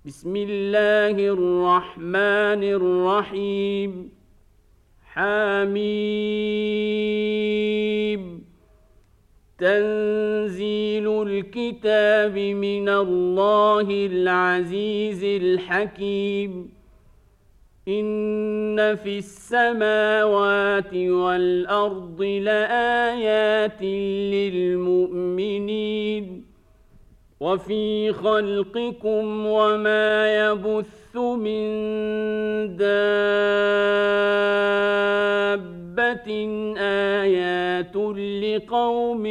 بسم الله الرحمن الرحيم. حميم. تنزيل الكتاب من الله العزيز الحكيم. إن في السماوات والأرض لآيات للمؤمنين وفي خلقكم وما يبث من دابة آيات لقوم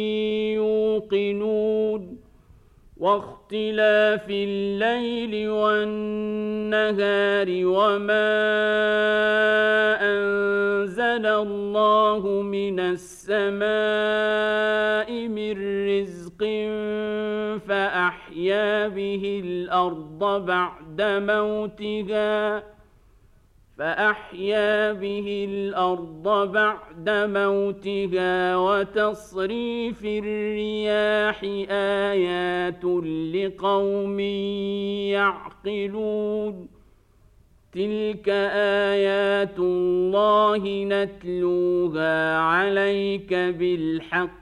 يوقنون واختلاف الليل والنهار وما أنزل الله من السماء من رزق فأحيا به الأرض بعد موتها وتصريف الرياح آيات لقوم يعقلون تلك آيات الله نتلوها عليك بالحق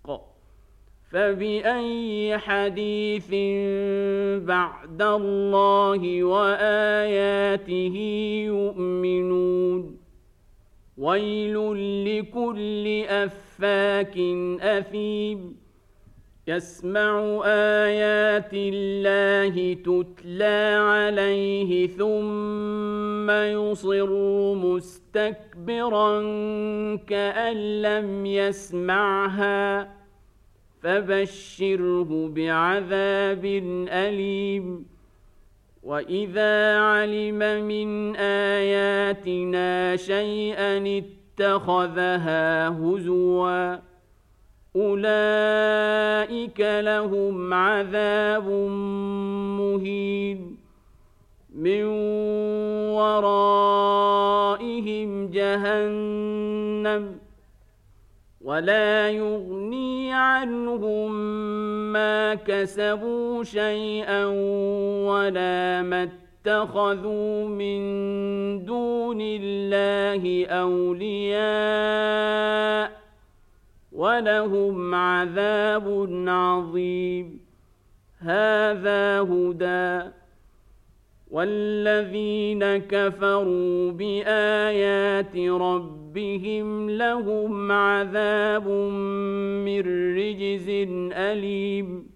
فبأي حديث بعد الله وآياته يؤمنون ويل لكل أفاك أثيم يسمع آيات الله تتلى عليه ثم يصر مستكبرا كأن لم يسمعها فبشره بعذاب أليم وإذا علم من آياتنا شيئا اتخذها هزوا أولئك لهم عذاب مهين من ورائهم جهنم ولا يغني عنهم ما كسبوا شيئا ولا ما اتخذوا من دون الله أولياء ولهم عذاب عظيم هذا هدى والذين كفروا بآيات ربهم لهم عذاب من رجز أليم